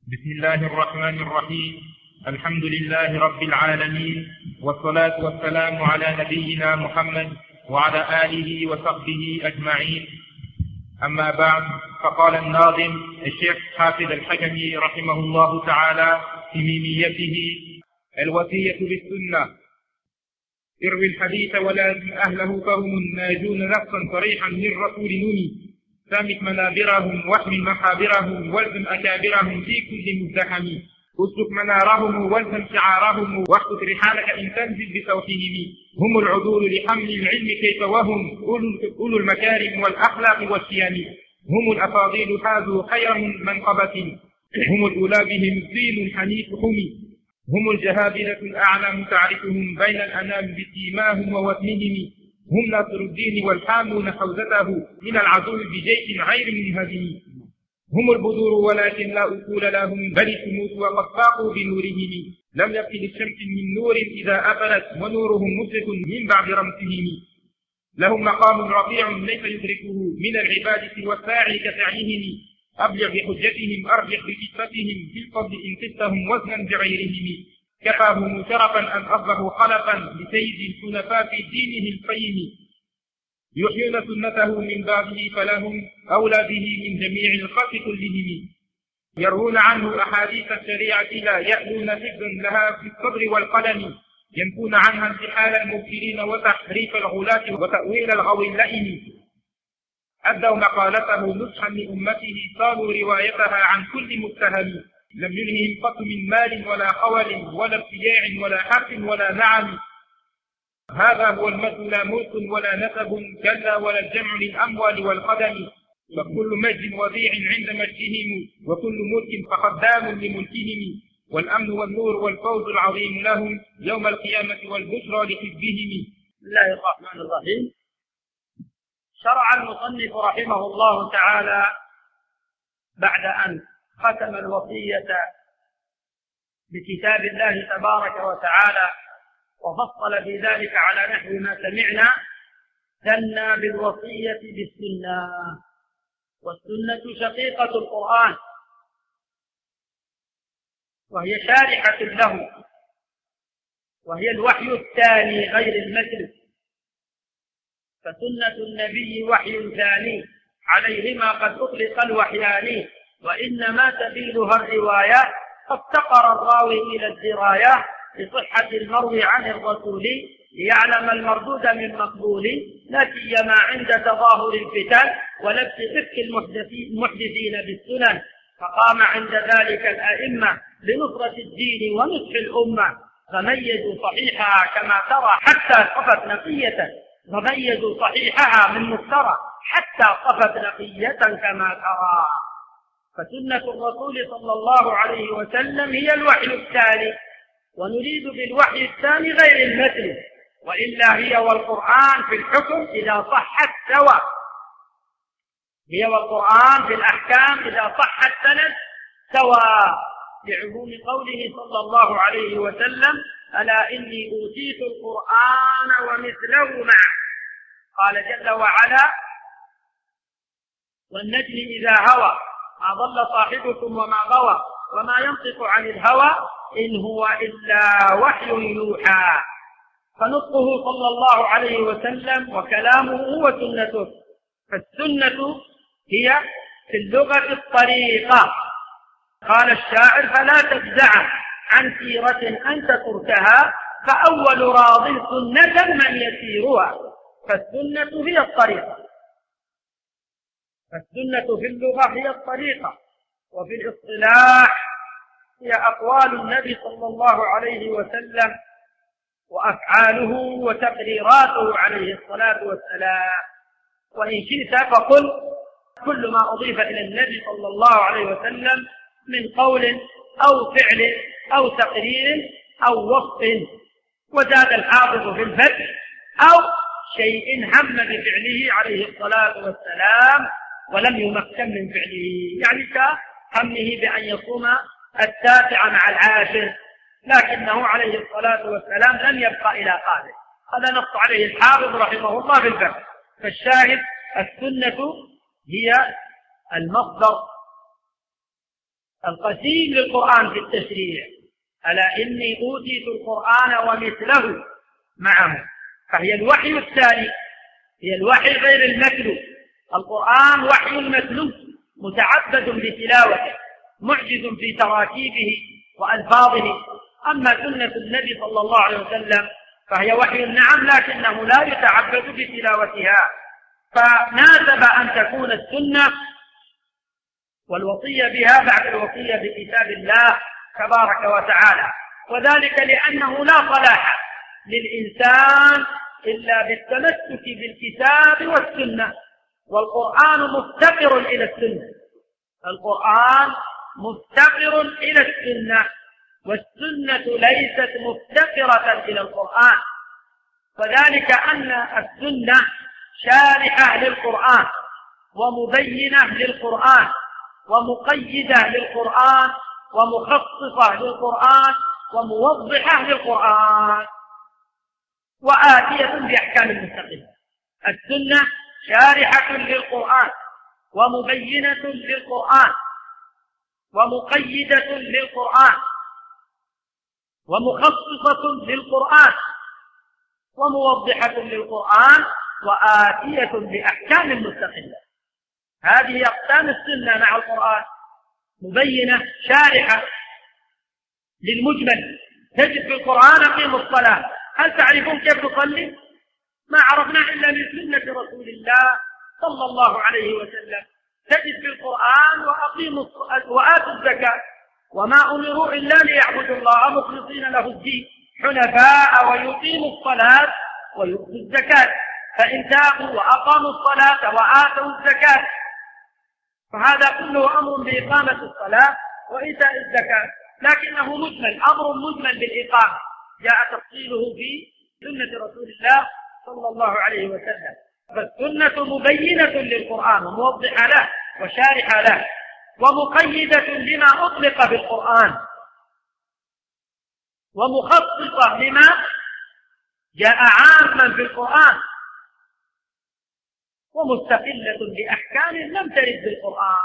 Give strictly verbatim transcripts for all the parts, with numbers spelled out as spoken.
بسم الله الرحمن الرحيم. الحمد لله رب العالمين، والصلاة والسلام على نبينا محمد وعلى آله وصحبه أجمعين. أما بعد، فقال الناظم الشيخ حافظ الحكمي رحمه الله تعالى في ميميته: الوصية بالسنة. اروي الحديث ولازم أهله فهم الناجون نصا صريحا من رسول نوني، سامت منابرهم واحمل محابرهم والزم أكابرهم في كل مزدحم، اسلك منارهم والزم شعارهم واحدث رحالك إن تنزل بصوتهم. هم العذول لحمل العلم كيف وهم أولو المكارم والأخلاق والشيم، هم الأفاضيل حازوا خير من منقبة، هم الأولى بهم الدين الحنيف حمي، هم الجهابرة الأعلام تعرفهم بين الأنام بسيماهم ووسمهم، هم ناصر الدين والحامون حوزته من العدو بجيش غير منهزم، هم البذور ولكن لا أصول لهم بل الشموس وقد فاقوا بنورهم، لم يبق للشمس من نور إذا أفلت ونورهم مشرق من بعد رمسهم، لهم مقام رفيع ليس يدركه من العباد سوى الساعي كسعيهم، أبلغ بحجتهم أرجح بكتفتهم في الفضل إن قستهم وزنا بغيرهم، كفاهم شرفا أن أصبحوا خلفا لسيد الحنفاء في دينه القيم، يحيون سنته من بعده فلهم أولى به من جميع الخلق كلهم، يروون عنه أحاديث الشريعة لا يألون حفظا لها في الصدر والقلم، ينفون عنها انتحال المبتلين وتحريف الغلاة وتأويل الغوي اللئيم، أدوا مقالته نصحا لأمته صالوا روايتها عن كل متهم، لم يلههم قط من مال ولا خول ولا ابتياع ولا حق ولا نعم، هذا هو المجد لا ملك ولا نسب كلا ولا الجمع للأموال والقدم، فكل مجد وضيع عند مجدهم وكل ملك فخدام لملكهم، والأمن والنور والفوز العظيم لهم يوم القيامة والبشرى لحزبهم. بسم الله الرحمن الرحيم. شرع المصنف رحمه الله تعالى بعد أن ختم الوصية بكتاب الله تبارك وتعالى وفصل في ذلك على نحو ما سمعنا، ثنى بالوصية بالسنة، والسنة شقيقة القرآن وهي شارحة له، وهي الوحي الثاني غير المثل، فسنة النبي وحي ثاني عليهما قد أطلق الوحيان، وإنما تبيلها الروايات فافتقر الراوي إلى الدراية بصحة المروي عن الرسول ليعلم المردود من مقبول، لا سيما عند تظاهر الفتن ولبس فك المحدثين بالسنن، فقام عند ذلك الأئمة لنصرة الدين ونصح الأمة، فميزوا صحيحها كما ترى حتى قفت نقية، فميزوا صحيحها من مفترى حتى قفت نقية كما ترى. فسنة الرسول صلى الله عليه وسلم هي الوحي الثاني، ونريد بالوحي الثاني غير المثل، وإلا هي والقرآن في الحكم إذا صحت سواء، هي والقرآن في الأحكام إذا صح السند سواء، لعموم قوله صلى الله عليه وسلم: ألا إني أوتيت القرآن ومثله معه. قال جل وعلا: والنجم إذا هوى ما ضل صاحبكم وما غوى وما ينطق عن الهوى إن هو إلا وحي يوحى. فنطقه صلى الله عليه وسلم وكلامه هو سنته، فالسنة هي في اللغة الطريقة. قال الشاعر: فلا تفزع عن سيرة أنت تركها فأول راض سنة من يسيرها. فالسنة هي الطريقة، فالسنة في اللغة هي الطريقة، وفي الاصطلاح هي أقوال النبي صلى الله عليه وسلم وأفعاله وتقريراته عليه الصلاة والسلام. وإن شئت فقل كل ما أضيف إلى النبي صلى الله عليه وسلم من قول أو فعل أو تقرير أو وصف. وزاد الحافظ في الفتح: أو شيء هم بفعله عليه الصلاة والسلام ولم يمكن من فعله، يعني كهمه بأن يصوم التاسع مع العاشر، لكنه عليه الصلاة والسلام لم يبقى إلى قاله. هذا نص عليه الحافظ رحمه الله في الفتح. فالشاهد: السنة هي المصدر القسيم للقرآن في التشريع: ألا إني أوتيت القرآن ومثله معه. فهي الوحي الثاني، هي الوحي غير المتلو. القرآن وحي متلو متعبد بتلاوته، معجز في تراكيبه وألفاظه. أما سنة النبي صلى الله عليه وسلم فهي وحي نعم، لكنه لا يتعبد بتلاوتها. فناسب أن تكون السنة والوصية بها بعد الوصية بكتاب الله تبارك وتعالى، وذلك لأنه لا صلاح للإنسان إلا بالتمسك بالكتاب والسنة، والقرآن مفتقر إلى السنة. القرآن مفتقر إلى السنة، والسنة ليست مفتقرة إلى القرآن، وذلك أن السنة شارحة للقرآن ومبينة للقرآن ومقيدة للقرآن ومخصصة للقرآن وموضحة للقرآن وآتية بأحكام مستقلة. السنة شارحة للقرآن ومبينة للقرآن ومقيدة للقرآن ومخصصة للقرآن وموضحة للقرآن وآتية بأحكام مستقلة. هذه أقسام السنة مع القرآن: مبينة، شارحة للمجمل. تجد في القرآن: أقيموا الصلاة. هل تعرفون كيف تصلي؟ ما عرفنا إلا من سنة رسول الله صلى الله عليه وسلم. تجد في القرآن: وأقيموا وآتوا الزكاة، وما أمروا إلا ليعبدوا الله مخلصين له الدين حنفاء ويقيموا الصلاة ويؤتوا الزكاة، فإن تابوا وأقاموا الصلاة وآتوا الزكاة. فهذا كله أمر بإقامة الصلاة وإيتاء الزكاة، لكنه مجمل، أمر مجمل بالإقامة، جاء تفصيله في سنة رسول الله صلى الله عليه وسلم. فالسنة مبينة للقرآن وموضحة له وشارحة له ومقيدة لما أطلق في القرآن ومخصصة لما جاء عاما في القرآن ومستقلة بأحكام لم ترد في القرآن.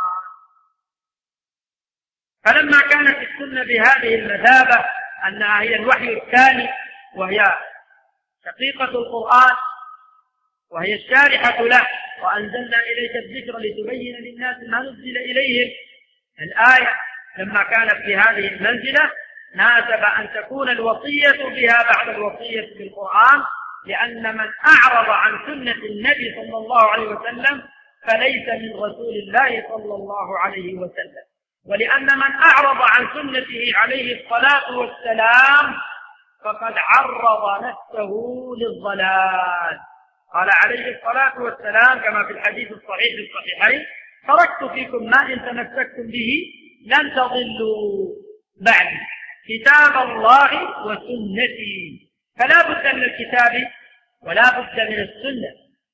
فلما كانت السنة بهذه المثابة أنها هي الوحي الثاني وهي شقيقة القرآن وهي الشارحة له، وأنزلنا إليك الذكر لتبين للناس ما نزل إليهم، الآية لما كانت في هذه المنزلة ناسب أن تكون الوصية بها بعد الوصية بالقرآن، لأن من أعرض عن سنة النبي صلى الله عليه وسلم فليس من رسول الله صلى الله عليه وسلم، ولأن من أعرض عن سنته عليه الصلاة والسلام فقد عرض نفسه للضلال. قال عليه الصلاة والسلام كما في الحديث الصحيح في الصحيحين: تركت فيكم ما إن تمسكتم به لن تضلوا بعد، كتاب الله وسنتي. فلا بد من الكتاب ولا بد من السنة،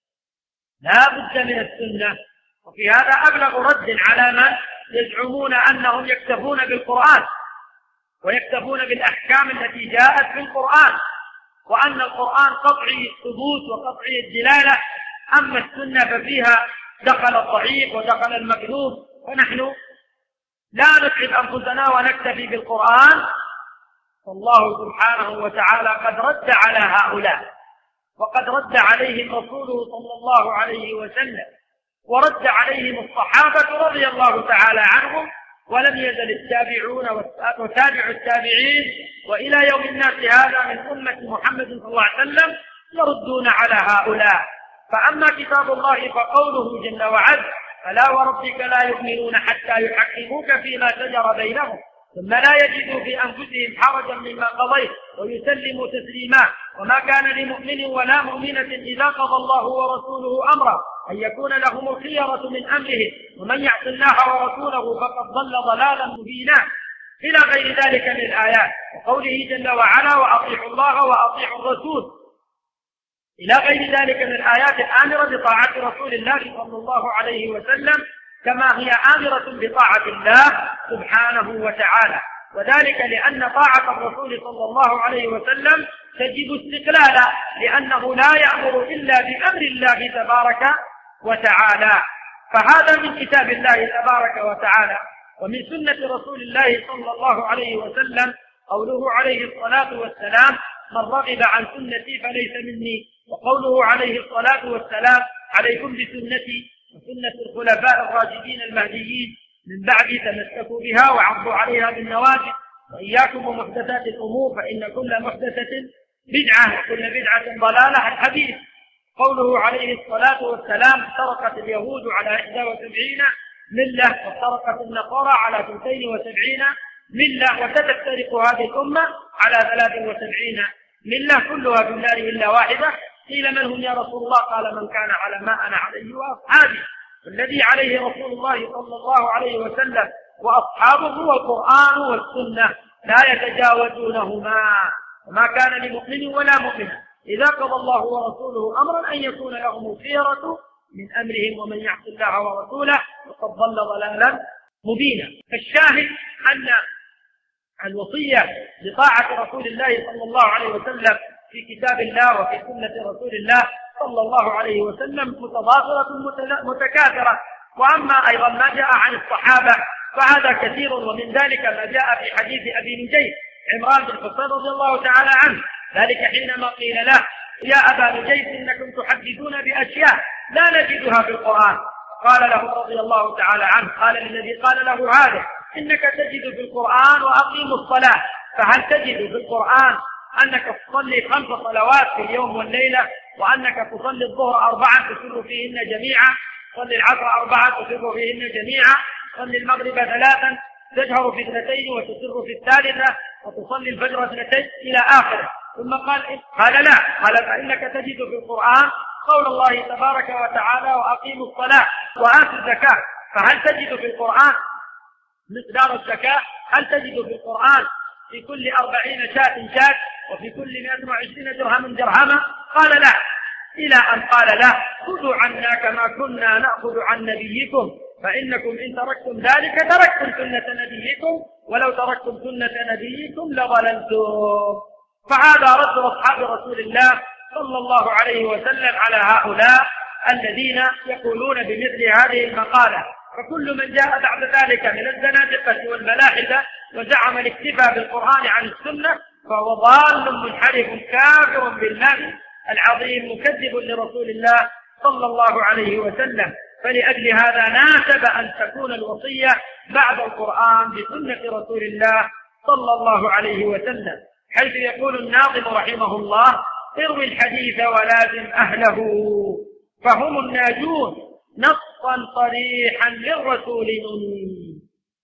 لا بد من السنة. وفي هذا أبلغ رد على من يزعمون أنهم يكتفون بالقرآن ويكتفون بالأحكام التي جاءت في القرآن، وأن القرآن قطعي الثبوت وقطعي الدلالة، أما السنة ففيها دخل الضعيف ودخل المكذوب، فنحن لا نتعب أنفسنا ونكتفي بالقرآن. فالله سبحانه وتعالى قد رد على هؤلاء، وقد رد عليهم رسوله صلى الله عليه وسلم، ورد عليهم الصحابة رضي الله تعالى عنهم، ولم يزل التابعون وتابع التابعين وإلى يوم الناس هذا من أمة محمد صلى الله عليه وسلم يردون على هؤلاء. فأما كتاب الله فقوله جل وعلا: فلا وربك لا يؤمنون حتى يحكموك فيما شجر بينهم ثم لا يجدوا في أنفسهم حرجا مما قضيت ويسلموا تسليما وما كان لمؤمن ولا مؤمنة إذا قضى الله ورسوله أمرا أن يكون لهم الخيرة من أمرهم ومن يعص الله ورسوله فقد ضل ضلالا مبينا، إلى غير ذلك من الآيات. وقوله جل وعلا: وأطيعوا الله وأطيعوا الرسول، إلى غير ذلك من الآيات الآمرة بطاعة رسول الله صلى الله عليه وسلم كما هي آمرة بطاعة الله سبحانه وتعالى، وذلك لأن طاعة الرسول صلى الله عليه وسلم تجب استقلالا، لأنه لا يأمر إلا بأمر الله تبارك وتعالى. فهذا من كتاب الله تبارك وتعالى. ومن سنة رسول الله صلى الله عليه وسلم قوله عليه الصلاة والسلام: من رغب عن سنتي فليس مني، وقوله عليه الصلاة والسلام: عليكم بسنتي وسنة الخلفاء الراشدين المهديين من بعد تمسكوا بها وعضوا عليها بالنواجذ، وإياكم ومحدثات الأمور فإن كل محدثة بدعة وكل بدعة ضلالة. الحديث قوله عليه الصلاة والسلام: افترقت اليهود على إحدى وسبعين ملة وافترقت النصارى على اثنتين وسبعين ملة وستفترق هذه الأمة على ثلاث وسبعين ملة كلها في النار إلا واحدة. قيل: من هم يا رسول الله؟ قال: من كان على ما أنا عليه وأصحابي. الذي عليه رسول الله صلى الله عليه وسلم وأصحابه هو القرآن والسنة لا يتجاوزونهما، وما كان لمؤمن ولا مؤمن إذا قضى الله ورسوله أمرا أن يكون لهم الخيرة من أمرهم، ومن يعص الله ورسوله فقد ضل ضلالا مبينا. فالشاهد أن الوصية بطاعة رسول الله صلى الله عليه وسلم في كتاب الله وفي سنة رسول الله صلى الله عليه وسلم متضافرة متكاثرة. وأما أيضا ما جاء عن الصحابة فهذا كثير، ومن ذلك ما جاء في حديث أبي نجيب عمران بن حسين رضي الله تعالى عنه، ذلك حينما قيل له: يا أبا نجيب إنكم تحدثون بأشياء لا نجدها في القرآن. قال له رضي الله تعالى عنه، قال للذي قال له هذا: إنك تجد في القرآن وأقيم الصلاة، فهل تجد في القرآن أنك تصلي خمس صلوات في اليوم والليلة، وأنك تصلي الظهر أربعة تسر فيهن جميعا، تصلي العصر أربعة تسر فيهن جميعا، تصلي المغرب ثلاثا تجهر في اثنتين وتسر في الثالثة، وتصلي الفجر اثنتين إلى آخره؟ ثم قال: قال لا. قال: فإنك تجد في القرآن قول الله تبارك وتعالى: وأقيموا الصلاة وآتوا الزكاة. فهل تجد في القرآن مقدار الزكاة؟ هل تجد في القرآن في كل أربعين شاة شاة وفي كل مئة وعشرين درهم درهما؟ قال لا، إلى أن قال له: خذوا عنا كما كنا نأخذ عن نبيكم، فإنكم إن تركتم ذلك تركتم سنة نبيكم، ولو تركتم سنة نبيكم لضللتم. فهذا رد أصحاب رسول الله صلى الله عليه وسلم على هؤلاء الذين يقولون بمثل هذه المقالة. فكل من جاء بعد ذلك من الزنادقة والملاحدة وزعم الاكتفاء بالقرآن عن السنة فهو ضال منحرف كافر بالله العظيم مكذب لرسول الله صلى الله عليه وسلم. فلأجل هذا ناسب أن تكون الوصية بعد القرآن بسنة رسول الله صلى الله عليه وسلم، حيث يقول الناظم رحمه الله: اروي الحديث ولازم أهله فهم الناجون نصا صريحا للرسول نني.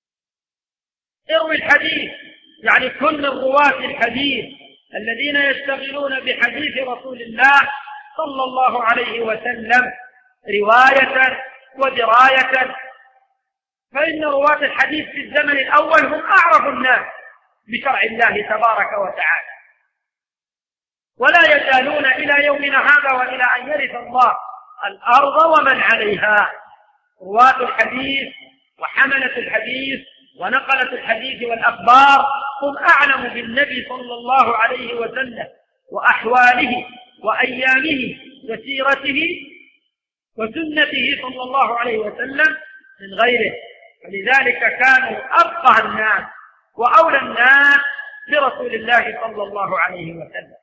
اروي الحديث يعني كن من رواة الحديث الذين يشتغلون بحديث رسول الله صلى الله عليه وسلم رواية ودراية. فإن رواة الحديث في الزمن الأول هم أعرف الناس بشرع الله تبارك وتعالى، ولا يزالون إلى يومنا هذا وإلى أن يرث الله الأرض ومن عليها. رواة الحديث وحملة الحديث ونقلة الحديث والأخبار هم أعلم بالنبي صلى الله عليه وسلم وأحواله وأيامه وسيرته وسنته صلى الله عليه وسلم من غيره، فلذلك كانوا أفقه الناس وأولى الناس برسول الله صلى الله عليه وسلم.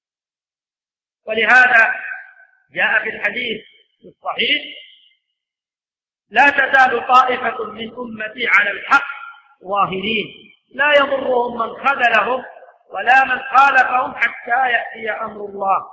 ولهذا جاء في الحديث الصحيح: لا تزال طائفة من أمتي على الحق ظاهرين لا يضرهم من خذلهم ولا من خالفهم حتى يأتي أمر الله.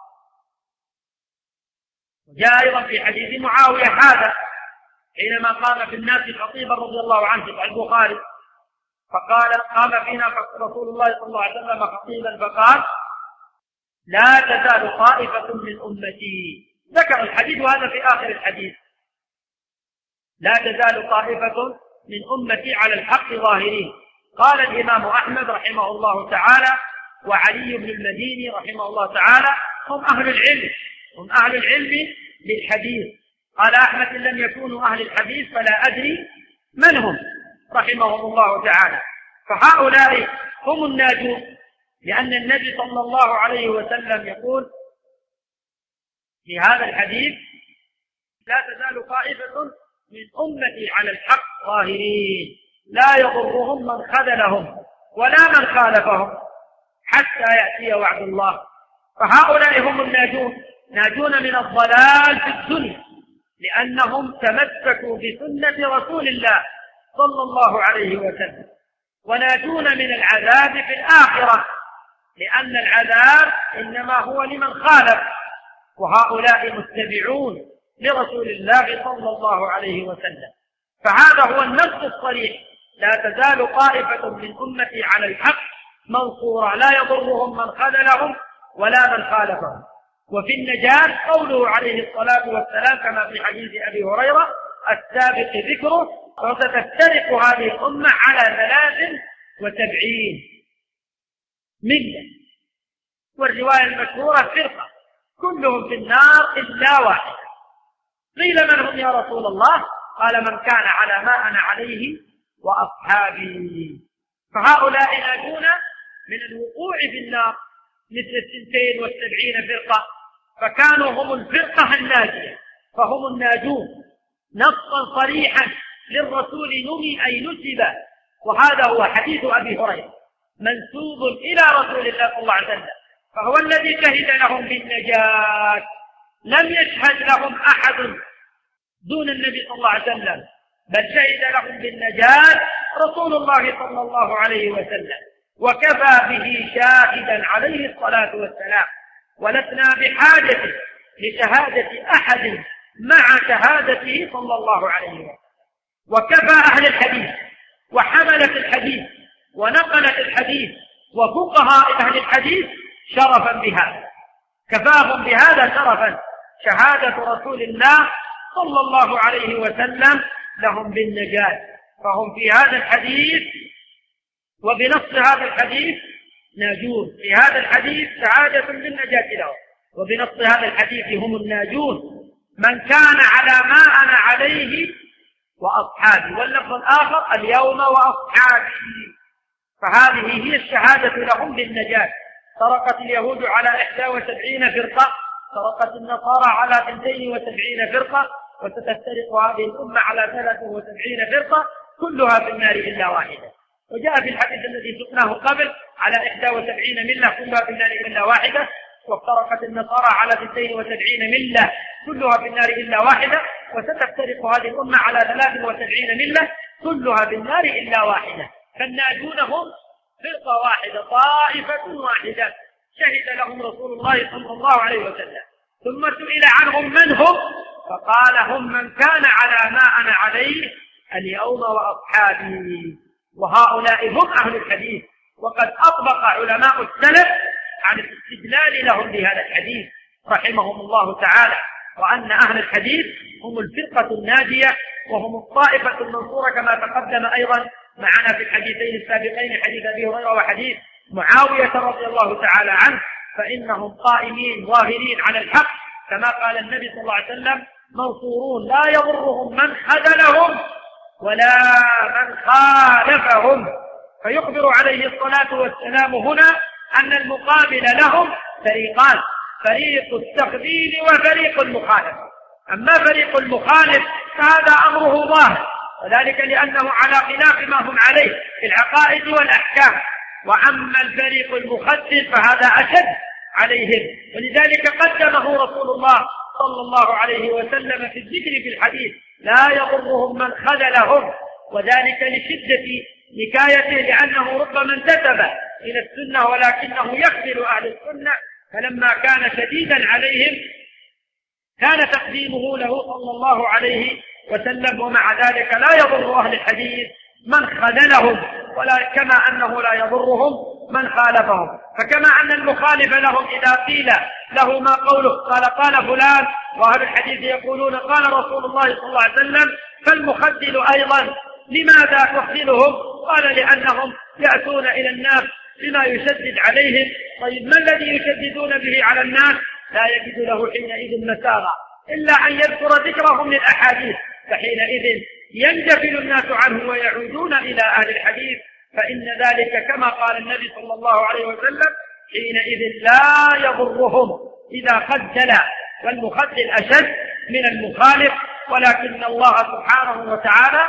وجاء أيضا في حديث معاوية هذا حينما قام في الناس خطيبا رضي الله عنه في البخاري، فقال: قام فينا رسول الله صلى الله عليه وسلم خطيبا فقال: لا تزال طائفة من أمتي. ذكر الحديث هذا في آخر الحديث: لا تزال طائفة من أمتي على الحق ظاهرين. قال الإمام أحمد رحمه الله تعالى وعلي بن المديني رحمه الله تعالى: هم أهل العلم، هم أهل العلم للحديث. قال أحمد: إن لم يكونوا أهل الحديث فلا أدري من هم، رحمهم الله تعالى. فهؤلاء هم الناجون، لأن النبي صلى الله عليه وسلم يقول في هذا الحديث: لا تزال طائفة من أمتي على الحق ظاهرين لا يضرهم من خذلهم ولا من خالفهم حتى يأتي وعد الله. فهؤلاء هم الناجون، ناجون من الضلال في الدنيا لأنهم تمسكوا بسنة رسول الله صلى الله عليه وسلم، وناجون من العذاب في الآخرة لأن العذاب إنما هو لمن خالف، وهؤلاء متبعون لرسول الله صلى الله عليه وسلم. فهذا هو النص الصريح: لا تزال طائفة من أمتي على الحق منصورة لا يضرهم من خذلهم ولا من خالفهم. وفي النجاة قوله عليه الصلاة والسلام كما في حديث أبي هريرة السابق ذكره: وستفترق هذه الأمة على ثلاث وسبعين ملة. والرواية المشهورة فرقة كلهم في النار إلا واحد. قيل من هم يا رسول الله؟ قال من كان على ما أنا عليه وأصحابي. فهؤلاء ناجون من الوقوع في النار مثل الثنتين والسبعين فرقة، فكانوا هم الفرقة الناجية، فهم الناجون نصا صريحا للرسول نمي أي نسب. وهذا هو حديث أبي هريرة منسوب إلى رسول الله صلى الله عليه وسلم، فهو الذي شهد لهم بالنجاة، لم يشهد لهم أحد دون النبي صلى الله عليه وسلم، بل شهد لهم بالنجاة رسول الله صلى الله عليه وسلم، وكفى به شاهدا عليه الصلاة والسلام. ولسنا بحاجة لشهادة أحد مع شهادته صلى الله عليه وسلم. وكفى أهل الحديث وحملة الحديث ونقلة الحديث وفقهاء أهل الحديث شرفا بهذا، كفاهم بهذا شرفا شهادة رسول الله صلى الله عليه وسلم لهم بالنجاة. فهم في هذا الحديث وبنص هذا الحديث ناجون، في هذا الحديث سعادة بالنجاة لهم، وبنص هذا الحديث هم الناجون من كان على ما أنا عليه وأصحابي. واللفظ الآخر اليوم وأصحابي. فهذه هي الشهادة لهم بالنجاة. سرقت اليهود على إحدى وسبعين فرقة، سرقت النصارى على اثنتين وسبعين فرقة، وستفترق هذه الأمة على ثلاث وسبعين فرقة كلها في النار إلا واحدة. وجاء في الحديث الذي سقناه قبل على إحدى وسبعين ملة كلها في النار إلا واحدة، وافترقت النصارى على اثنتين وسبعين ملة كلها في النار إلا واحدة، وستفترق هذه الأمة على ثلاث وسبعين ملة كلها في النار إلا واحدة. فالناجون هم فرقة واحدة، طائفة واحدة شهد لهم رسول الله صلى الله عليه وسلم. ثم سئل عنهم من هم؟ فقال هم من كان على ما أنا عليه اليوم وأصحابي. وهؤلاء هم أهل الحديث، وقد أطبق علماء السلف عن الاستدلال لهم بهذا الحديث رحمهم الله تعالى، وأن أهل الحديث هم الفرقة الناجية وهم الطائفة المنصورة كما تقدم أيضا معنا في الحديثين السابقين، حديث أبي هريرة وحديث معاوية رضي الله تعالى عنه، فإنهم قائمين ظاهرين على الحق كما قال النبي صلى الله عليه وسلم منصورون لا يضرهم من خذلهم ولا من خالفهم. فيخبر عليه الصلاة والسلام هنا أن المقابل لهم فريقان: فريق التخذيل وفريق المخالف. أما فريق المخالف فهذا أمره ظاهر، وذلك لأنه على خلاف ما هم عليه في العقائد والأحكام. وأما الفريق المخذل فهذا أشد عليهم، ولذلك قدمه رسول الله صلى الله عليه وسلم في الذكر في الحديث: لا يضرهم من خذلهم، وذلك لشدة نكايته، لأنه ربما انتسب إلى السنة ولكنه يخذل أهل السنة، فلما كان شديدا عليهم كان تقديمه له صلى الله عليه وسلم. ومع ذلك لا يضر أهل الحديث من خذلهم، ولا كما أنه لا يضرهم من خالفهم. فكما أن المخالف لهم إذا قيل له ما قوله قال قال فلان، وأهل الحديث يقولون قال رسول الله صلى الله عليه وسلم، فالمخذل أيضا لماذا تخذلهم؟ قال لأنهم يأتون إلى الناس بما يشدد عليهم. طيب ما الذي يشددون به على الناس؟ لا يجد له حينئذ مساغا إلا أن يذكر ذكرهم للأحاديث، فحينئذ ينجفل الناس عنه ويعودون إلى أهل الحديث. فإن ذلك كما قال النبي صلى الله عليه وسلم حينئذ لا يضرهم إذا خذل، والمخذل أشد من المخالف. ولكن الله سبحانه وتعالى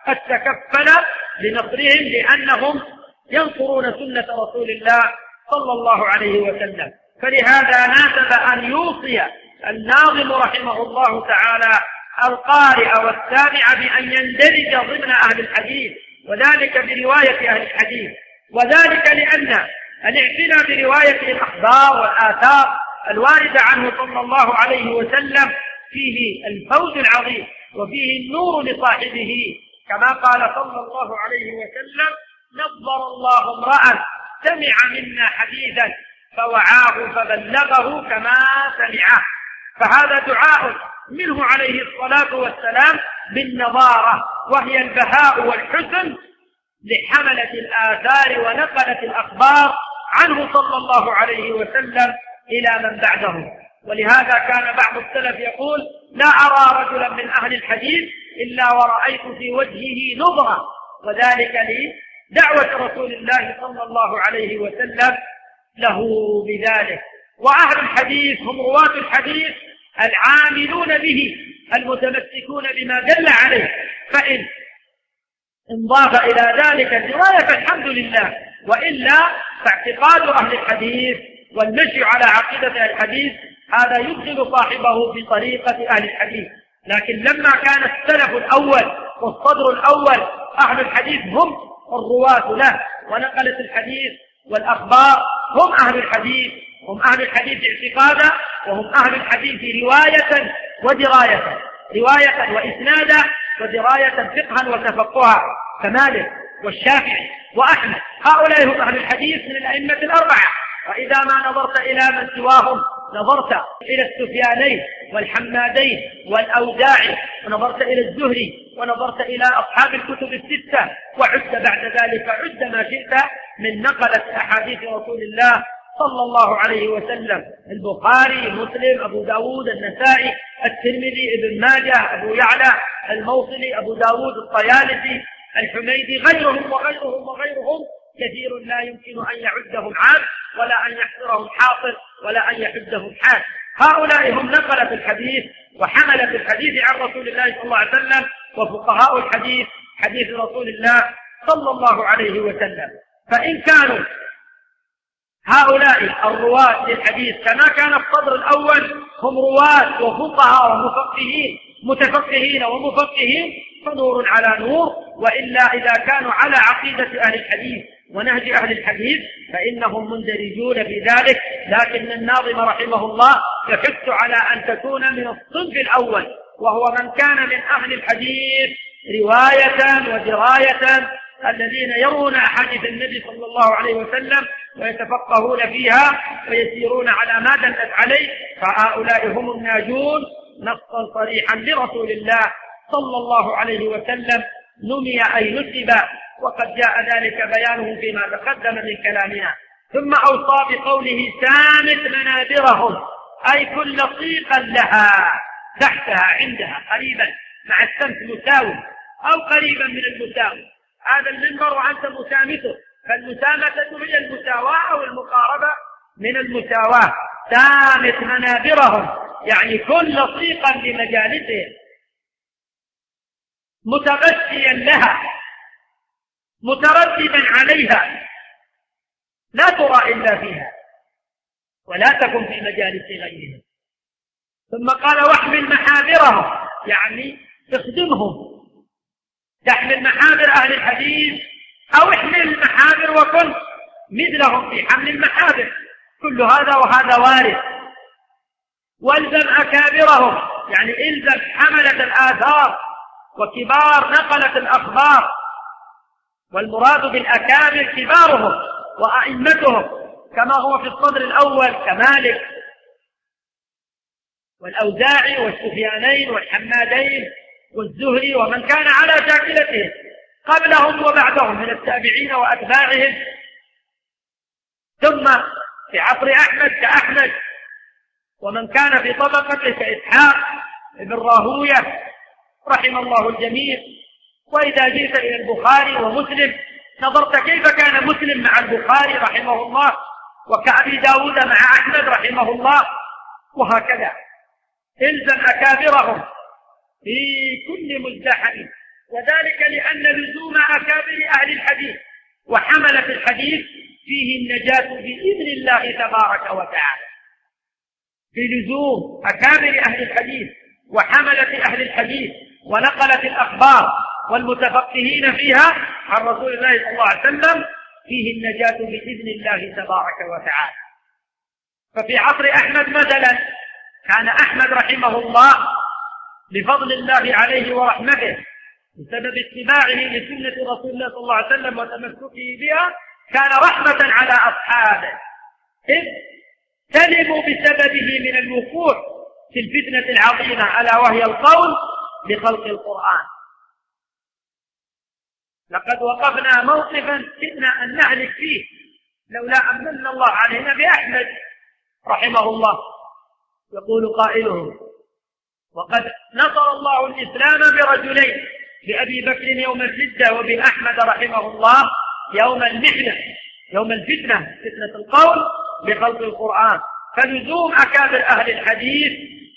قد تكفل بنصرهم لأنهم ينصرون سنة رسول الله صلى الله عليه وسلم. فلهذا ناسب أن يوصي الناظم رحمه الله تعالى القارئ والسامع بأن يندرج ضمن أهل الحديث، وذلك برواية أهل الحديث، وذلك لأن الاعتناء برواية الأخبار والآثار الواردة عنه صلى الله عليه وسلم فيه الفوز العظيم وفيه النور لصاحبه، كما قال صلى الله عليه وسلم: نظر الله امرأ سمع منا حديثا فوعاه فبلغه كما سمعه. فهذا دعاء منه عليه الصلاة والسلام بالنظارة، وهي البهاء والحسن لحملة الآثار ونقلة الأخبار عنه صلى الله عليه وسلم إلى من بعده. ولهذا كان بعض السلف يقول: لا أرى رجلا من أهل الحديث إلا ورأيت في وجهه نظرة، وذلك لدعوة رسول الله صلى الله عليه وسلم له بذلك. وأهل الحديث هم رواة الحديث العاملون به المتمسكون بما دل عليه، فإن انضاف إلى ذلك الرواية فالحمد لله، وإلا فاعتقاد أهل الحديث والمشي على عقيدة أهل الحديث هذا يدخل صاحبه في طريقة أهل الحديث. لكن لما كان السلف الأول والصدر الأول أهل الحديث هم الرواة له ونقلة الحديث والأخبار، هم أهل الحديث، هم أهل الحديث اعتقادا، وهم أهل الحديث رواية ودراية، رواية وإسنادا ودراية فقها وتفقها، كمالك والشافعي وأحمد. هؤلاء هم أهل الحديث من الأئمة الأربعة. وإذا ما نظرت إلى من سواهم نظرت إلى السفيانين والحمادين والأوزاعي، ونظرت إلى الزهري، ونظرت إلى أصحاب الكتب الستة، وعد بعد ذلك عد ما شئت من نقلة أحاديث رسول الله صلى الله عليه وسلم: البخاري، مسلم، أبو داود، النسائي، الترمذي، ابن ماجه، أبو يعلى، الموصلي، أبو داود، الطيالسي، الحميدي، غيرهم وغيرهم وغيرهم كثير لا يمكن أن يعدهم عام، ولا أن يحصرهم حاصر، ولا أن يحدهم حاد. هؤلاء هم نقلة الحديث وحملة الحديث عن رسول الله صلى الله عليه وسلم، وفقهاء الحديث حديث رسول الله صلى الله عليه وسلم. فإن كانوا هؤلاء الرواة للحديث كما كان الصدر الأول هم رواة وفقهاء ومفقهين متفقهين ومفقهين فنور على نور، وإلا إذا كانوا على عقيدة أهل الحديث ونهج أهل الحديث فإنهم مندرجون في ذلك. لكن الناظم رحمه الله يحث على أن تكون من الصنف الأول، وهو من كان من أهل الحديث رواية ودراية، الذين يرون أحاديث النبي صلى الله عليه وسلم ويتفقهون فيها ويسيرون على ما دلت عليه، فهؤلاء هم الناجون نصا صريحا لرسول الله صلى الله عليه وسلم، نمي أي نسب، وقد جاء ذلك بيانه فيما تقدم من كلامنا. ثم أوصى بقوله: سامت منابرهم، أي كل صيقا لها تحتها عندها قريبا، مع السمت مساوي أو قريبا من المساوي. هذا المنبر وأنت مسامته، فالمسامة هي المساواة أو المقاربة من المساواة. سامت منابرهم يعني كل صيقا لمجالسهم، متغشيا لها مترددا عليها، لا ترى إلا فيها ولا تكن في مجالس غيرهم. ثم قال: واحمل محاذرهم، يعني اخدمهم، تحمل محاذر أهل الحديث أو احمل المحاذر وكن مثلهم في حمل المحاذر، كل هذا وهذا وارد. والزم أكابرهم، يعني الزم حملة الآثار وكبار نقلة الأخبار، والمراد بالأكابر كبارهم وأئمتهم، كما هو في الصدر الأول كمالك والأوزاعي والسفيانين والحمادين والزهري ومن كان على شاكلتهم قبلهم وبعدهم من التابعين وأتباعهم. ثم في عصر أحمد كأحمد، ومن كان في طبقته كإسحاق ابن راهوية رحم الله الجميع. وإذا جئت إلى البخاري ومسلم نظرت كيف كان مسلم مع البخاري رحمه الله، وكأبي داود مع أحمد رحمه الله، وهكذا. الزم أكابرهم في كل مزدحم وذلك لأن لزوم أكابر أهل الحديث وحملة الحديث فيه النجاة بإذن الله تبارك وتعالى. بلزوم أكابر أهل الحديث وحملة أهل الحديث ونقلة الأخبار والمتفقهين فيها عن رسول الله صلى الله عليه وسلم فيه النجاة بإذن الله تبارك وتعالى. ففي عصر أحمد مثلا كان أحمد رحمه الله بفضل الله عليه ورحمته بسبب اتباعه لسنة رسول الله صلى الله عليه وسلم وتمسكه بها كان رحمة على أصحابه، إذ سلموا بسببه من الوقوع في الفتنة العظيمة ألا وهي القول بخلق القرآن. لقد وقفنا موقفا كدنا أن نهلك فيه لولا أن من الله علينا بأحمد رحمه الله. يقول قائلهم: وقد نصر الله الإسلام برجلين، بأبي بكر يوم الردة وبأحمد رحمه الله يوم المحنة، يوم الفتنة، فتنة القول بخلق القرآن. فلزوم أكابر أهل الحديث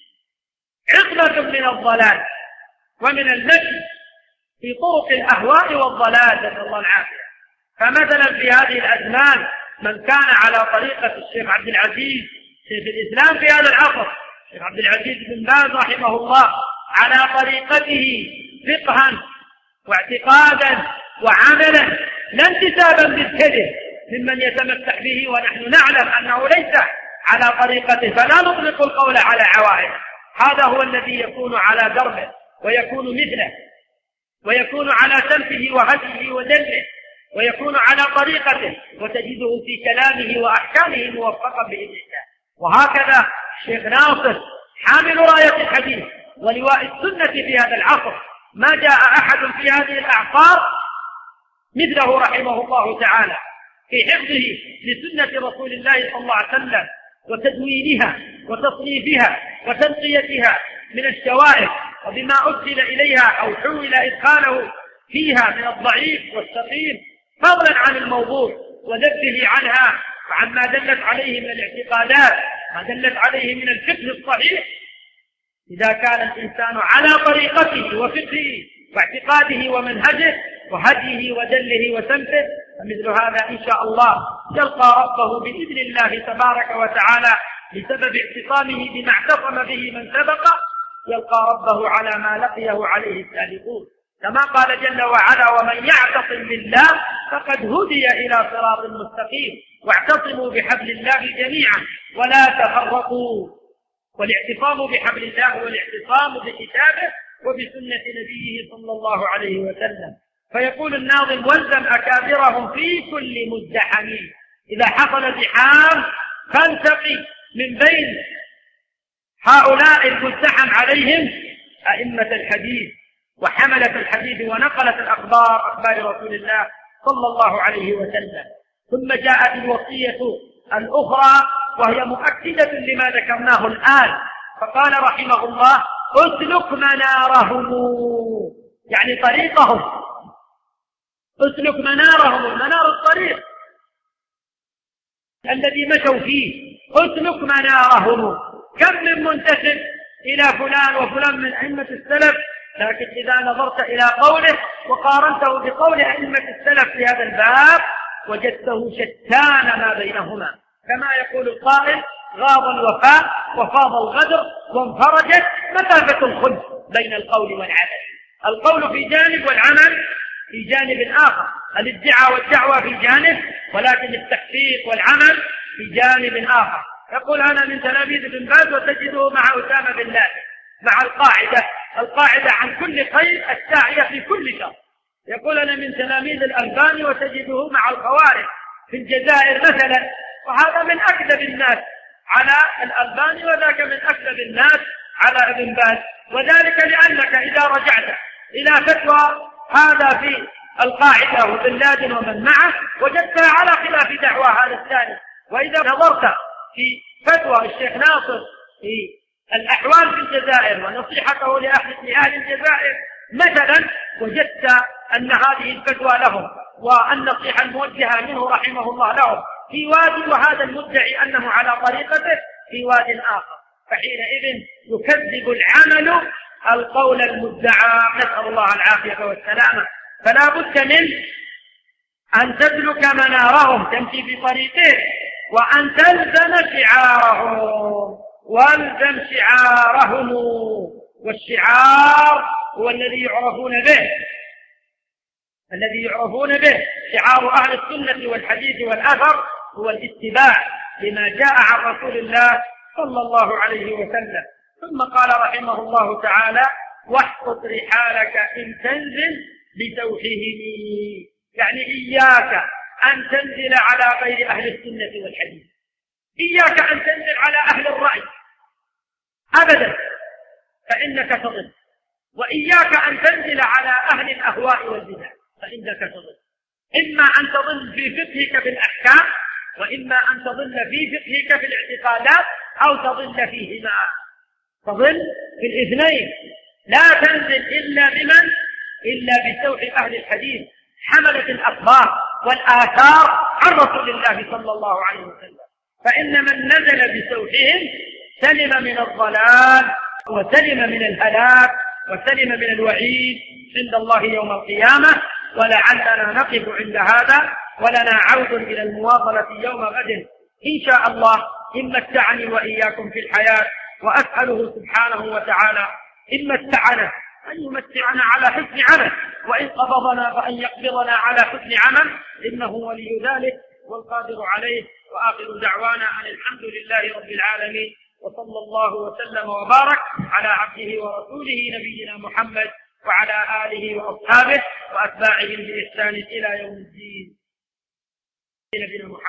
عصمة من الضلال ومن المشي في طرق الأهواء والضلال، نسأل الله العافية. فمثلا في هذه الأزمان من كان على طريقة الشيخ عبد العزيز شيخ الإسلام في هذا العصر، الشيخ عبد العزيز بن باز رحمه الله، على طريقته فقها واعتقادا وعملا لا انتسابا بالكذب ممن يتمسح به، ونحن نعلم أنه ليس على طريقته، فلا نطلق القول على عوائله. هذا هو الذي يكون على دربه ويكون مثله ويكون على سمته وهديه ودله ويكون على طريقته، وتجده في كلامه وأحكامه موفقا بإذن الله. وهكذا الشيخ ناصر حامل راية الحديث ولواء السنة في هذا العصر، ما جاء أحد في هذه الأعصار مثله رحمه الله تعالى في حفظه لسنة رسول الله صلى الله عليه وسلم وتدوينها وتصنيفها وتنقيتها من الشوائب وبما أدخل إليها أو حول إدخاله فيها من الضعيف والسقيم، فضلا عن الموضوع وذبه عنها وعما دلت عليه من الاعتقادات ما دلت عليه من الفقه الصحيح. إذا كان الإنسان على طريقته وفقهه واعتقاده ومنهجه وهديه ودله وسمته، فمثل هذا إن شاء الله يلقى ربه بإذن الله تبارك وتعالى بسبب اعتصامه بما اعتصم به من سبق، يلقى ربه على ما لقيه عليه السابقون، كما قال جل وعلا: ومن يعتصم بالله فقد هدي إلى صراط مستقيم واعتصموا بحبل الله جميعا ولا تفرقوا. والاعتصام بحبل الله هو الاعتصام بكتابه وبسنة نبيه صلى الله عليه وسلم. فيقول الناظم: والزم أكابرهم في كل مزدحم، إذا حصل زحام فانتقي من بين هؤلاء المزدحم عليهم أئمة الحديث وحملة الحديث ونقلة الأخبار، أخبار رسول الله صلى الله عليه وسلم. ثم جاءت الوصية الأخرى وهي مؤكدة لما ذكرناه الآن، فقال رحمه الله: اسلك منارهم، يعني طريقهم، اسلك منارهم، المنار الطريق الذي مشوا فيه، اسلك منارهم. كم من منتسب إلى فلان وفلان من أئمة السلف، لكن إذا نظرت إلى قوله وقارنته بقول أئمة السلف في هذا الباب وجدته شتان ما بينهما، كما يقول القائل: غاض الوفاء وفاض الغدر وانفرجت مسافة الخلف بين القول والعمل. القول في جانب والعمل في جانب آخر، الادعاء والدعوة في جانب، ولكن التحقيق والعمل في جانب آخر. يقول: أنا من تلاميذ ابن باز وتجده مع أسامة بن لادن، مع القاعدة القاعدة عن كل خير الساعية في كل شر. يقول: أنا من تلاميذ الألباني وتجده مع الخوارج في الجزائر مثلا، وهذا من أكذب الناس على الألباني وذاك من أكذب الناس على ابن باز. وذلك لأنك إذا رجعت إلى فتوى هذا في القاعدة وبن لادن ومن معه وجدتها على خلاف دعوى هذا الثاني، وإذا نظرت في فتوى الشيخ ناصر في الأحوال في الجزائر ونصيحته لأهل الجزائر مثلا، وجدت أن هذه الفتوى لهم والنصيحة الموجهة منه رحمه الله لهم في وادي، وهذا المدعي أنه على طريقته في واد آخر. فحينئذ يكذب العمل القول المدعى، نسأل الله العافية والسلامة. فلا بد من أن تسلك منارهم، تمشي في طريقهم، وأن تلزم شعارهم، والزم شعارهم. والشعار هو الذي يعرفون به، الذي يعرفون به شعار أهل السنة والحديث والأثر هو الاتباع لما جاء عن رسول الله صلى الله عليه وسلم. ثم قال رحمه الله تعالى: واحفظ رحالك إن تنزل بتوحيهم، يعني إياك أن تنزل على غير أهل السنة والحديث، إياك أن تنزل على أهل الرأي أبدا فإنك تضل، وإياك أن تنزل على أهل الأهواء والبدع فإنك تضل، إما أن تضل في فقهك بالأحكام، وإما أن تضل في فقهك في الاعتقادات، أو تضل فيهما، تضل في الاثنين. لا تنزل إلا بمن؟ إلا بسوح أهل الحديث حملة الأخبار والآثار عن رسول الله صلى الله عليه وسلم، فإن من نزل بسوحهم سلم من الضلال وسلم من الهلاك وسلم من الوعيد عند الله يوم القيامة. ولعلنا نقف عند هذا، ولنا عود إلى المواصلة يوم غد إن شاء الله، إن متعني وإياكم في الحياة، وأسأله سبحانه وتعالى إن متعنا أن يمتعنا على حسن عمل، وإن قبضنا فأن يقبضنا على حسن عمل، إنه ولي ذلك والقادر عليه. وآخر دعوانا أن الحمد لله رب العالمين، وصلى الله وسلم وبارك على عبده ورسوله نبينا محمد وعلى آله وأصحابه وأتباعهم بإحسان إلى يوم الدين. نبينا محمد